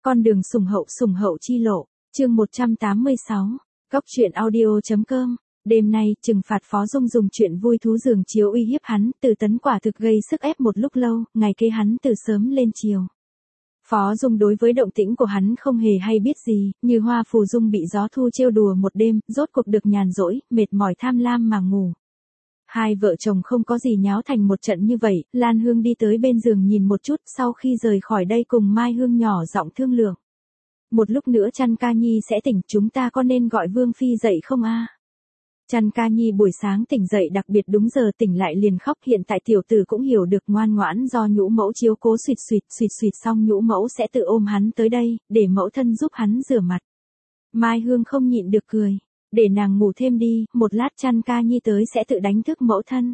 Con đường sủng hậu chi lộ, chương 186, Cóc truyện audio.com. Đêm nay, trừng phạt Phó Dung dùng chuyện vui thú giường chiếu uy hiếp hắn, Từ Tấn quả thực gây sức ép một lúc lâu, ngày kế hắn từ sớm lên chiều. Phó Dung đối với động tĩnh của hắn không hề hay biết gì, như hoa phù dung bị gió thu trêu đùa một đêm, rốt cuộc được nhàn rỗi, mệt mỏi tham lam mà ngủ. Hai vợ chồng không có gì nháo thành một trận như vậy, Lan Hương đi tới bên giường nhìn một chút, sau khi rời khỏi đây cùng Mai Hương nhỏ giọng thương lượng. Một lúc nữa Chăn Ca Nhi sẽ tỉnh, chúng ta có nên gọi Vương Phi dậy không a? Chăn Ca Nhi buổi sáng tỉnh dậy đặc biệt đúng giờ, tỉnh lại liền khóc, hiện tại tiểu tử cũng hiểu được ngoan ngoãn do nhũ mẫu chiếu cố, suýt xong nhũ mẫu sẽ tự ôm hắn tới đây, để mẫu thân giúp hắn rửa mặt. Mai Hương không nhịn được cười. Để nàng ngủ thêm đi, một lát Chăn Ca Nhi tới sẽ tự đánh thức mẫu thân.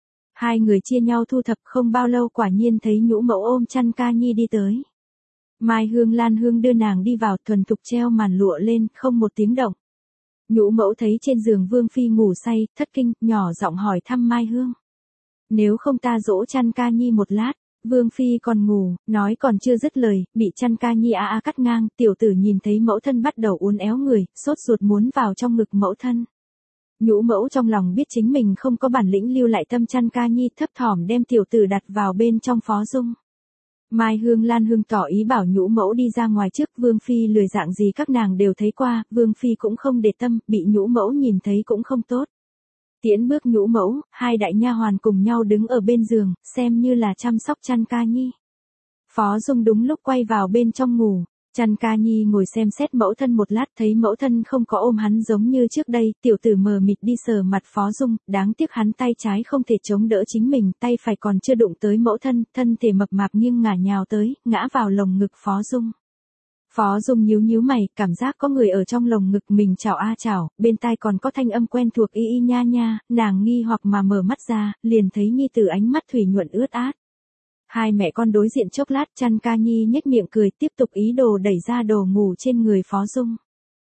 Hai người chia nhau thu thập, không bao lâu quả nhiên thấy nhũ mẫu ôm Chăn Ca Nhi đi tới. Mai Hương Lan Hương đưa nàng đi vào, thuần thục treo màn lụa lên, không một tiếng động. Nhũ mẫu thấy trên giường Vương Phi ngủ say, thất kinh, nhỏ giọng hỏi thăm Mai Hương. Nếu không ta dỗ Chăn Ca Nhi một lát. Vương Phi còn ngủ, nói còn chưa dứt lời, bị Chăn Ca Nhi cắt ngang, tiểu tử nhìn thấy mẫu thân bắt đầu uốn éo người, sốt ruột muốn vào trong ngực mẫu thân. Nhũ mẫu trong lòng biết chính mình không có bản lĩnh lưu lại tâm Chăn Ca Nhi, thấp thỏm đem tiểu tử đặt vào bên trong Phó Dung. Mai Hương Lan Hương tỏ ý bảo nhũ mẫu đi ra ngoài trước, Vương Phi lười dạng gì các nàng đều thấy qua, Vương Phi cũng không để tâm, bị nhũ mẫu nhìn thấy cũng không tốt. Tiễn bước nhũ mẫu, hai đại nha hoàn cùng nhau đứng ở bên giường, xem như là chăm sóc Chăn Ca Nhi. Phó Dung đúng lúc quay vào bên trong ngủ, Chăn Ca Nhi ngồi xem xét mẫu thân một lát, thấy mẫu thân không có ôm hắn giống như trước đây, tiểu tử mờ mịt đi sờ mặt Phó Dung, đáng tiếc hắn tay trái không thể chống đỡ chính mình, tay phải còn chưa đụng tới mẫu thân, thân thể mập mạp nghiêng ngả nhào tới, ngã vào lồng ngực Phó Dung. Phó Dung nhíu mày, cảm giác có người ở trong lồng ngực mình chào chào, bên tai còn có thanh âm quen thuộc y nha nha, nàng nghi hoặc mà mở mắt ra, liền thấy nhi tử ánh mắt thủy nhuận ướt át. Hai mẹ con đối diện chốc lát, Chăn Ca Nhi nhếch miệng cười, tiếp tục ý đồ đẩy ra đồ ngủ trên người Phó Dung.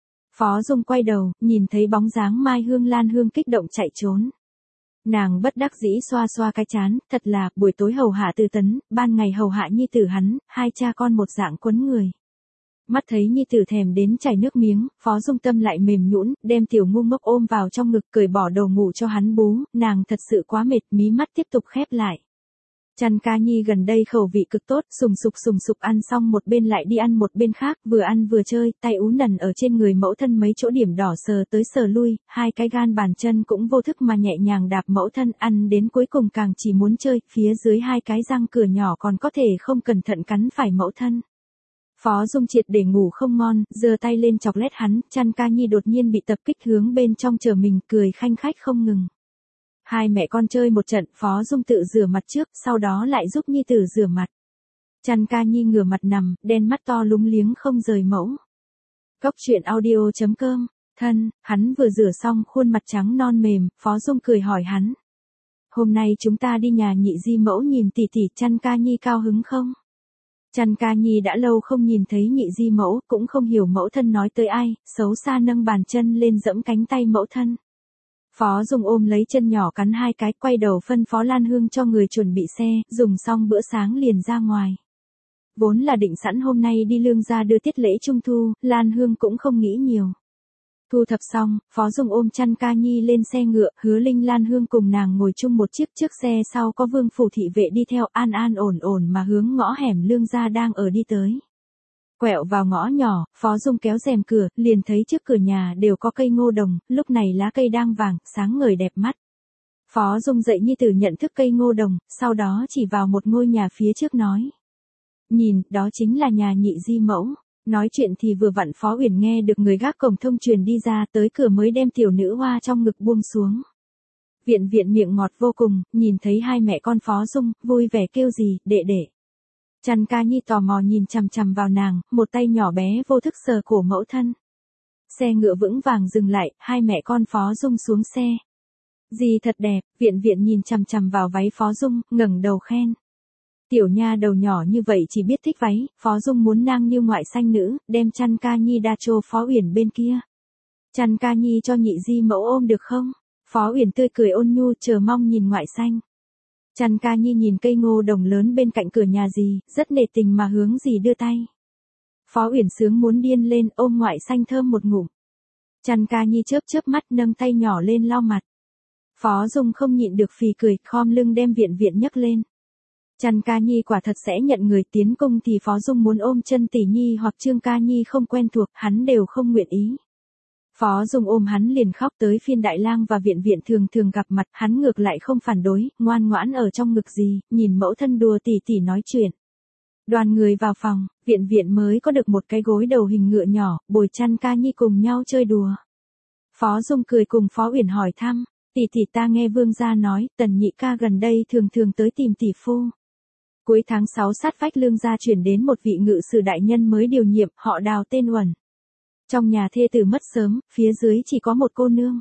Phó Dung quay đầu, nhìn thấy bóng dáng Mai Hương Lan Hương kích động chạy trốn. Nàng bất đắc dĩ xoa xoa cái trán, thật là, buổi tối hầu hạ Từ Tấn, ban ngày hầu hạ nhi tử hắn, hai cha con một dạng quấn người. Mắt thấy nhi tử thèm đến chảy nước miếng, Phó Dung tâm lại mềm nhũn, đem tiểu ngu ngốc ôm vào trong ngực, cởi bỏ đồ ngủ cho hắn bú, nàng thật sự quá mệt, mí mắt tiếp tục khép lại. Chăn Ca Nhi gần đây khẩu vị cực tốt, sùng sục ăn xong một bên lại đi ăn một bên khác, vừa ăn vừa chơi, tay ú nần ở trên người mẫu thân mấy chỗ điểm đỏ sờ tới sờ lui, hai cái gan bàn chân cũng vô thức mà nhẹ nhàng đạp mẫu thân, ăn đến cuối cùng càng chỉ muốn chơi, phía dưới hai cái răng cửa nhỏ còn có thể không cẩn thận cắn phải mẫu thân. Phó Dung triệt để ngủ không ngon, giơ tay lên chọc lét hắn, Chăn Ca Nhi đột nhiên bị tập kích hướng bên trong chờ mình, cười khanh khách không ngừng. Hai mẹ con chơi một trận, Phó Dung tự rửa mặt trước, sau đó lại giúp nhi tử rửa mặt. Chăn Ca Nhi ngửa mặt nằm, đen mắt to lúng liếng không rời mẫu. Cóc truyện audio.com, thân, hắn vừa rửa xong khuôn mặt trắng non mềm, Phó Dung cười hỏi hắn. Hôm nay chúng ta đi nhà nhị di mẫu nhìn tỷ tỷ, Chăn Ca Nhi cao hứng không? Chăn Ca Nhi đã lâu không nhìn thấy nhị di mẫu, cũng không hiểu mẫu thân nói tới ai, xấu xa nâng bàn chân lên giẫm cánh tay mẫu thân. Phó Dung ôm lấy chân nhỏ cắn hai cái, quay đầu phân phó Lan Hương cho người chuẩn bị xe, dùng xong bữa sáng liền ra ngoài. Vốn là định sẵn hôm nay đi Lương gia đưa tiết lễ trung thu, Lan Hương cũng không nghĩ nhiều. Thu thập xong, Phó Dung ôm Chăn Ca Nhi lên xe ngựa, Hứa Linh Lan Hương cùng nàng ngồi chung một chiếc, trước xe sau có Vương phủ thị vệ đi theo, an ổn mà hướng ngõ hẻm Lương gia đang ở đi tới. Quẹo vào ngõ nhỏ, Phó Dung kéo rèm cửa, liền thấy trước cửa nhà đều có cây ngô đồng, lúc này lá cây đang vàng, sáng ngời đẹp mắt. Phó Dung dạy nhi tử nhận thức cây ngô đồng, sau đó chỉ vào một ngôi nhà phía trước nói. Nhìn, đó chính là nhà nhị di mẫu. Nói chuyện thì vừa vặn Phó Uyển nghe được người gác cổng thông truyền đi ra, tới cửa mới đem tiểu nữ hoa trong ngực buông xuống. Viện miệng ngọt vô cùng, nhìn thấy hai mẹ con Phó Dung, vui vẻ kêu gì, đệ đệ. Chăn Ca Nhi tò mò nhìn chằm vào nàng, một tay nhỏ bé vô thức sờ cổ mẫu thân. Xe ngựa vững vàng dừng lại, hai mẹ con Phó Dung xuống xe. Dì thật đẹp, viện nhìn chằm vào váy Phó Dung, ngẩng đầu khen. Tiểu nha đầu nhỏ như vậy chỉ biết thích váy, Phó Dung muốn nang như ngoại xanh nữ, đem Chăn Ca Nhi đa chô Phó Uyển bên kia. Chăn Ca Nhi cho nhị di mẫu ôm được không? Phó Uyển tươi cười ôn nhu, chờ mong nhìn ngoại xanh. Chăn Ca Nhi nhìn cây ngô đồng lớn bên cạnh cửa nhà dì, rất nể tình mà hướng dì đưa tay. Phó Uyển sướng muốn điên lên, ôm Ngoại Xanh thơm một ngụm. Trăn Ca Nhi chớp chớp mắt nâng tay nhỏ lên lau mặt. Phó Dung không nhịn được phì cười, khom lưng đem Viện Viện nhấc lên. Trăn Ca Nhi quả thật sẽ nhận người tiến cung thì Phó Dung muốn ôm Chân Tỷ Nhi hoặc Trương Ca Nhi không quen thuộc, hắn đều không nguyện ý. Phó Dung ôm hắn liền khóc, tới phiên Đại Lang và Viện Viện thường thường gặp mặt, hắn ngược lại không phản đối, ngoan ngoãn ở trong ngực gì, nhìn mẫu thân đùa tỉ tỉ nói chuyện. Đoàn người vào phòng, Viện Viện mới có được một cái gối đầu hình ngựa nhỏ, bồi Trăn Ca Nhi cùng nhau chơi đùa. Phó Dung cười cùng Phó Uyển hỏi thăm, tỷ tỷ ta nghe Vương gia nói, Tần nhị ca gần đây thường thường tới tìm tỷ phu. Cuối tháng 6 sát vách Lương gia chuyển đến một vị ngự sử đại nhân mới điều nhiệm, họ Đào tên Uẩn. Trong nhà thê tử mất sớm, phía dưới chỉ có một cô nương.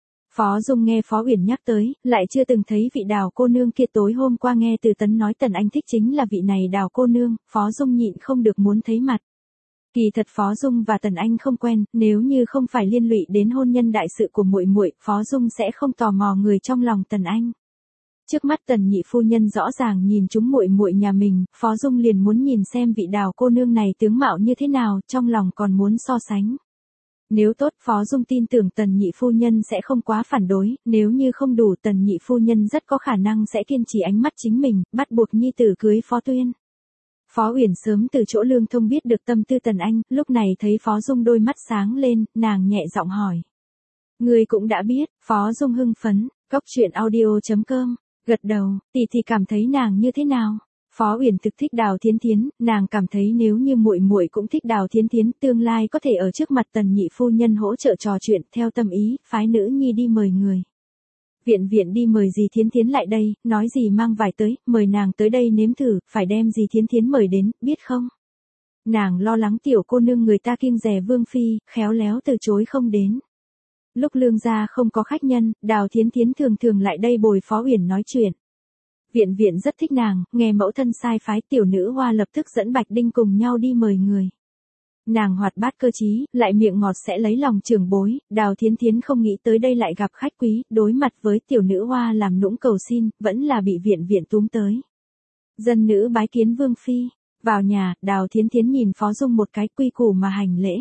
Phó Dung nghe Phó Uyển nhắc tới, lại chưa từng thấy vị Đào cô nương kia, tối hôm qua nghe Từ Tấn nói Tần Anh thích chính là vị này Đào cô nương, Phó Dung nhịn không được muốn thấy mặt. Kỳ thật Phó Dung và Tần Anh không quen, nếu như không phải liên lụy đến hôn nhân đại sự của muội muội, Phó Dung sẽ không tò mò người trong lòng Tần Anh. Trước mắt Tần nhị phu nhân rõ ràng nhìn chúng muội muội nhà mình, Phó Dung liền muốn nhìn xem vị Đào cô nương này tướng mạo như thế nào, trong lòng còn muốn so sánh. Nếu tốt, Phó Dung tin tưởng Tần nhị phu nhân sẽ không quá phản đối, nếu như không đủ, Tần nhị phu nhân rất có khả năng sẽ kiên trì ánh mắt chính mình, bắt buộc nhi tử cưới Phó Tuyên. Phó Uyển sớm từ chỗ Lương Thông biết được tâm tư Tần Anh, lúc này thấy Phó Dung đôi mắt sáng lên, nàng nhẹ giọng hỏi. Người cũng đã biết, Phó Dung hưng phấn, coctruyện.audio.com, gật đầu, tỷ thì cảm thấy nàng như thế nào? Phó Uyển thực thích Đào Thiến Thiến, nàng cảm thấy nếu như muội muội cũng thích Đào Thiến Thiến, tương lai có thể ở trước mặt Tần nhị phu nhân hỗ trợ trò chuyện, theo tâm ý, phái nữ nhi đi mời người. Viện Viện đi mời dì Thiến Thiến lại đây, nói gì mang vải tới, mời nàng tới đây nếm thử, phải đem dì Thiến Thiến mời đến, biết không? Nàng lo lắng tiểu cô nương người ta kiêng dè Vương phi, khéo léo từ chối không đến. Lúc Lương gia không có khách nhân, Đào Thiến Thiến thường thường lại đây bồi Phó Uyển nói chuyện. Viện Viện rất thích nàng, nghe mẫu thân sai phái, tiểu nữ hoa lập tức dẫn Bạch Đinh cùng nhau đi mời người. Nàng hoạt bát cơ trí, lại miệng ngọt sẽ lấy lòng trưởng bối, Đào Thiến Thiến không nghĩ tới đây lại gặp khách quý, đối mặt với tiểu nữ hoa làm nũng cầu xin, vẫn là bị Viện Viện túm tới. Dân nữ bái kiến Vương phi, vào nhà, Đào Thiến Thiến nhìn Phó Dung một cái, quy củ mà hành lễ.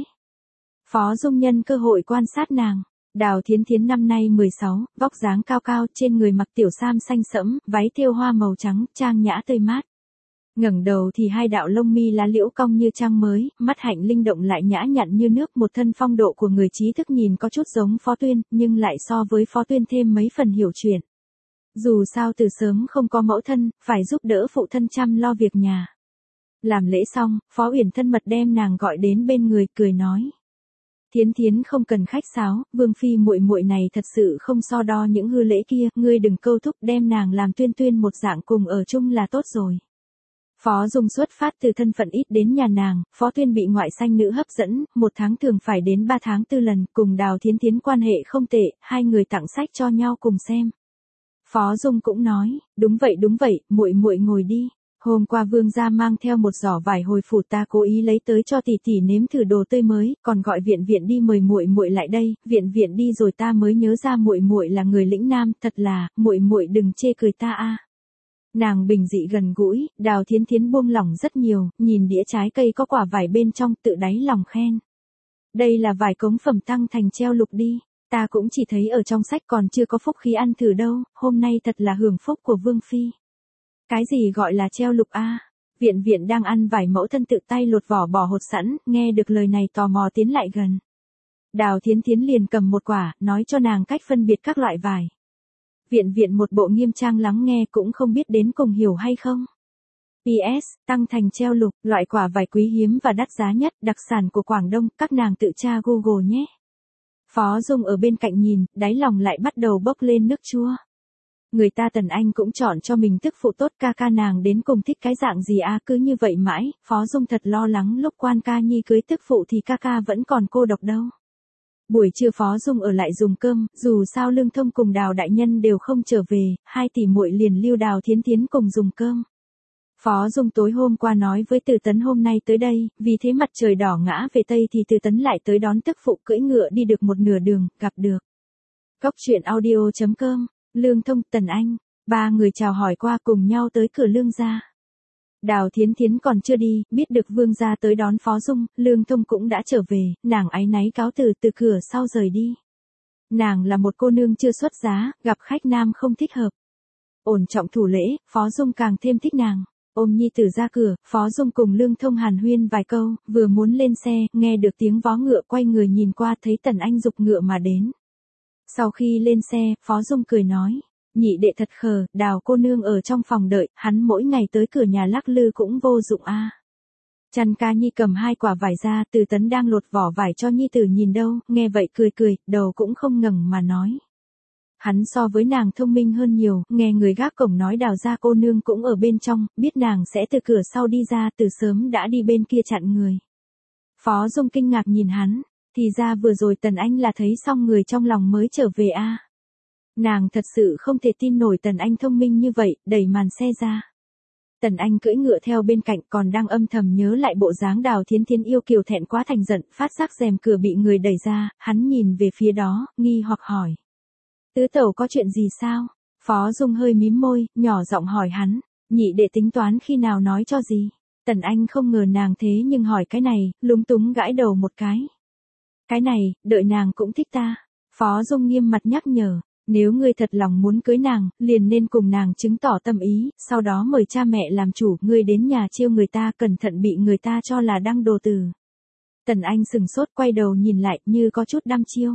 Phó Dung nhân cơ hội quan sát nàng. Đào Thiến Thiến năm nay 16, vóc dáng cao cao, trên người mặc tiểu sam xanh sẫm, váy thêu hoa màu trắng, trang nhã tươi mát. Ngẩng đầu thì hai đạo lông mi lá liễu cong như trăng mới, mắt hạnh linh động lại nhã nhặn như nước, một thân phong độ của người trí thức nhìn có chút giống Phó Tuyên, nhưng lại so với Phó Tuyên thêm mấy phần hiểu chuyện. Dù sao từ sớm không có mẫu thân, phải giúp đỡ phụ thân chăm lo việc nhà. Làm lễ xong, Phó Uyển thân mật đem nàng gọi đến bên người, cười nói. Thiến Thiến không cần khách sáo, Vương phi muội muội này thật sự không so đo những hư lễ kia, ngươi đừng câu thúc, đem nàng làm Tuyên Tuyên một dạng cùng ở chung là tốt rồi. Phó Dung xuất phát từ thân phận ít đến nhà nàng, Phó Tuyên bị Ngoại Xanh nữ hấp dẫn, một tháng thường phải đến 3 tháng 4 lần, cùng Đào Thiến Thiến quan hệ không tệ, hai người tặng sách cho nhau cùng xem. Phó Dung cũng nói, đúng vậy, muội muội ngồi đi. Hôm qua Vương gia mang theo một giỏ vải hồi phủ, ta cố ý lấy tới cho tỷ tỷ nếm thử đồ tươi mới, còn gọi Viện Viện đi mời muội muội lại đây, Viện Viện đi rồi ta mới nhớ ra muội muội là người lĩnh nam, thật là, muội muội đừng chê cười ta a. Nàng bình dị gần gũi, Đào Thiến Thiến buông lỏng rất nhiều, nhìn đĩa trái cây có quả vải bên trong, tự đáy lòng khen. Đây là vải cống phẩm tăng thành treo lục đi, ta cũng chỉ thấy ở trong sách, còn chưa có phúc khí ăn thử đâu, hôm nay thật là hưởng phúc của Vương phi. Cái gì gọi là treo lục a? Viện Viện đang ăn vải, mẫu thân tự tay lột vỏ bỏ hột sẵn, nghe được lời này tò mò tiến lại gần. Đào Thiến Thiến liền cầm một quả, nói cho nàng cách phân biệt các loại vải. Viện Viện một bộ nghiêm trang lắng nghe, cũng không biết đến cùng hiểu hay không. PS, tăng thành treo lục, loại quả vải quý hiếm và đắt giá nhất, đặc sản của Quảng Đông, các nàng tự tra Google nhé. Phó Dung ở bên cạnh nhìn, đáy lòng lại bắt đầu bốc lên nước chua. Người ta Tần Anh cũng chọn cho mình tức phụ tốt, ca ca nàng đến cùng thích cái dạng gì à, cứ như vậy mãi, Phó Dung thật lo lắng lúc Quan Ca Nhi cưới tức phụ thì ca ca vẫn còn cô độc đâu. Buổi trưa Phó Dung ở lại dùng cơm, dù sao Lương Thông cùng Đào đại nhân đều không trở về, hai tỷ muội liền lưu Đào Thiến Thiến cùng dùng cơm. Phó Dung tối hôm qua nói với Từ Tấn hôm nay tới đây, vì thế mặt trời đỏ ngã về Tây thì Từ Tấn lại tới đón tức phụ, cưỡi ngựa đi được một nửa đường, gặp được. Coctruyện.audio.com, Lương Thông, Tần Anh, ba người chào hỏi qua cùng nhau tới cửa Lương gia. Đào Thiến Thiến còn chưa đi, biết được Vương gia tới đón Phó Dung, Lương Thông cũng đã trở về, nàng áy náy cáo từ từ cửa sau rời đi. Nàng là một cô nương chưa xuất giá, gặp khách nam không thích hợp. Ổn trọng thủ lễ, Phó Dung càng thêm thích nàng. Ôm nhi tử ra cửa, Phó Dung cùng Lương Thông hàn huyên vài câu, vừa muốn lên xe, nghe được tiếng vó ngựa, quay người nhìn qua thấy Tần Anh giục ngựa mà đến. Sau khi lên xe, Phó Dung cười nói, nhị đệ thật khờ, Đào cô nương ở trong phòng đợi, hắn mỗi ngày tới cửa nhà lắc lư cũng vô dụng a. Chăn Ca Nhi cầm 2 quả vải ra, Từ Tấn đang lột vỏ vải cho nhi tử nhìn đâu, nghe vậy cười cười, đầu cũng không ngẩng mà nói. Hắn so với nàng thông minh hơn nhiều, nghe người gác cổng nói Đào gia cô nương cũng ở bên trong, biết nàng sẽ từ cửa sau đi ra, từ sớm đã đi bên kia chặn người. Phó Dung kinh ngạc nhìn hắn, thì ra vừa rồi Tần Anh là thấy xong người trong lòng mới trở về a. Nàng thật sự không thể tin nổi Tần Anh thông minh như vậy, đẩy màn xe ra. Tần Anh cưỡi ngựa theo bên cạnh còn đang âm thầm nhớ lại bộ dáng Đào Thiến Thiến yêu kiều thẹn quá thành giận, phát giác rèm cửa bị người đẩy ra, hắn nhìn về phía đó, nghi hoặc hỏi. Tứ tẩu có chuyện gì sao? Phó Dung hơi mím môi, nhỏ giọng hỏi hắn, nhị đệ tính toán khi nào nói cho gì? Tần Anh không ngờ nàng thế nhưng hỏi cái này, lúng túng gãi đầu một cái. Cái này, đợi nàng cũng thích ta. Phó Dung nghiêm mặt nhắc nhở, nếu ngươi thật lòng muốn cưới nàng, liền nên cùng nàng chứng tỏ tâm ý, sau đó mời cha mẹ làm chủ, ngươi đến nhà chiêu người ta cẩn thận bị người ta cho là đăng đồ từ. Tần Anh sừng sốt quay đầu nhìn lại như có chút đăm chiêu.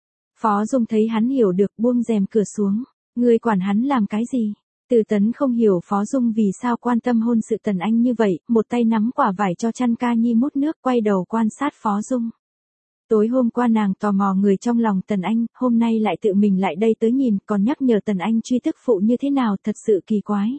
Phó Dung thấy hắn hiểu được buông rèm cửa xuống, ngươi quản hắn làm cái gì? Từ Tấn không hiểu Phó Dung vì sao quan tâm hôn sự Tần Anh như vậy, một tay nắm quả vải cho Chăn Ca Nhi múc nước quay đầu quan sát Phó Dung. Tối hôm qua nàng tò mò người trong lòng Tần Anh, hôm nay lại tự mình lại đây tới nhìn, còn nhắc nhở Tần Anh truy tức phụ như thế nào, thật sự kỳ quái.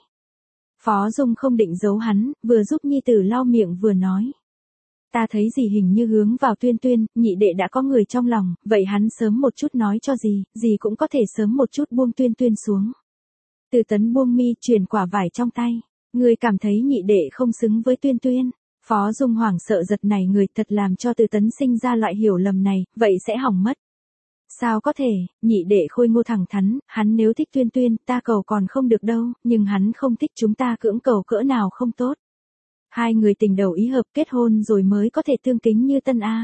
Phó Dung không định giấu hắn, vừa giúp nhi tử lau miệng vừa nói. Ta thấy gì hình như hướng vào Tuyên Tuyên, nhị đệ đã có người trong lòng, vậy hắn sớm một chút nói cho gì cũng có thể sớm một chút buông Tuyên Tuyên xuống. Từ Tấn buông mi truyền quả vải trong tay, người cảm thấy nhị đệ không xứng với Tuyên Tuyên. Phó Dung hoảng sợ giật nảy người, thật làm cho Từ Tấn sinh ra loại hiểu lầm này, vậy sẽ hỏng mất. Sao có thể, nhị đệ khôi ngô thẳng thắn, hắn nếu thích Tuyên Tuyên, ta cầu còn không được đâu, nhưng hắn không thích chúng ta cưỡng cầu cỡ nào không tốt. Hai người tình đầu ý hợp kết hôn rồi mới có thể tương kính như tân A.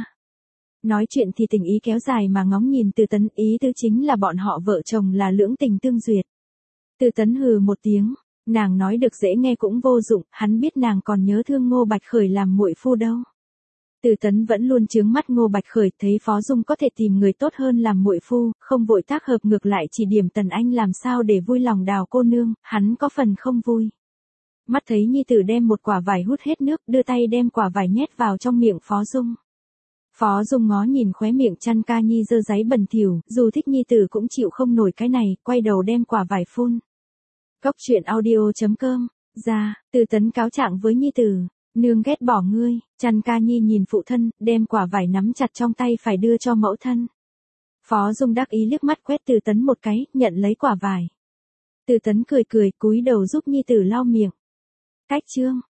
Nói chuyện thì tình ý kéo dài mà ngóng nhìn Từ Tấn, ý tứ chính là bọn họ vợ chồng là lưỡng tình tương duyệt. Từ Tấn hừ một tiếng, nàng nói được dễ nghe cũng vô dụng, hắn biết nàng còn nhớ thương Ngô Bạch Khởi làm muội phu đâu. Từ Tấn vẫn luôn chướng mắt Ngô Bạch Khởi, thấy Phó Dung có thể tìm người tốt hơn làm muội phu, không vội tác hợp, ngược lại chỉ điểm Tần Anh làm sao để vui lòng Đào cô nương, hắn có phần không vui. Mắt thấy nhi tử đem một quả vải hút hết nước, đưa tay đem quả vải nhét vào trong miệng Phó Dung. Phó Dung ngó nhìn khóe miệng Chăn Ca Nhi dơ dáy bẩn thỉu, dù thích nhi tử cũng chịu không nổi cái này, quay đầu đem quả vải phun. Cóc truyện audio.com, ra, Từ Tấn cáo trạng với nhi tử, nương ghét bỏ ngươi. Chăn Ca Nhi nhìn phụ thân, đem quả vải nắm chặt trong tay phải đưa cho mẫu thân. Phó Dung đắc ý liếc mắt quét Từ Tấn một cái, nhận lấy quả vải. Từ Tấn cười cười, cúi đầu giúp nhi tử lau miệng. Cách chương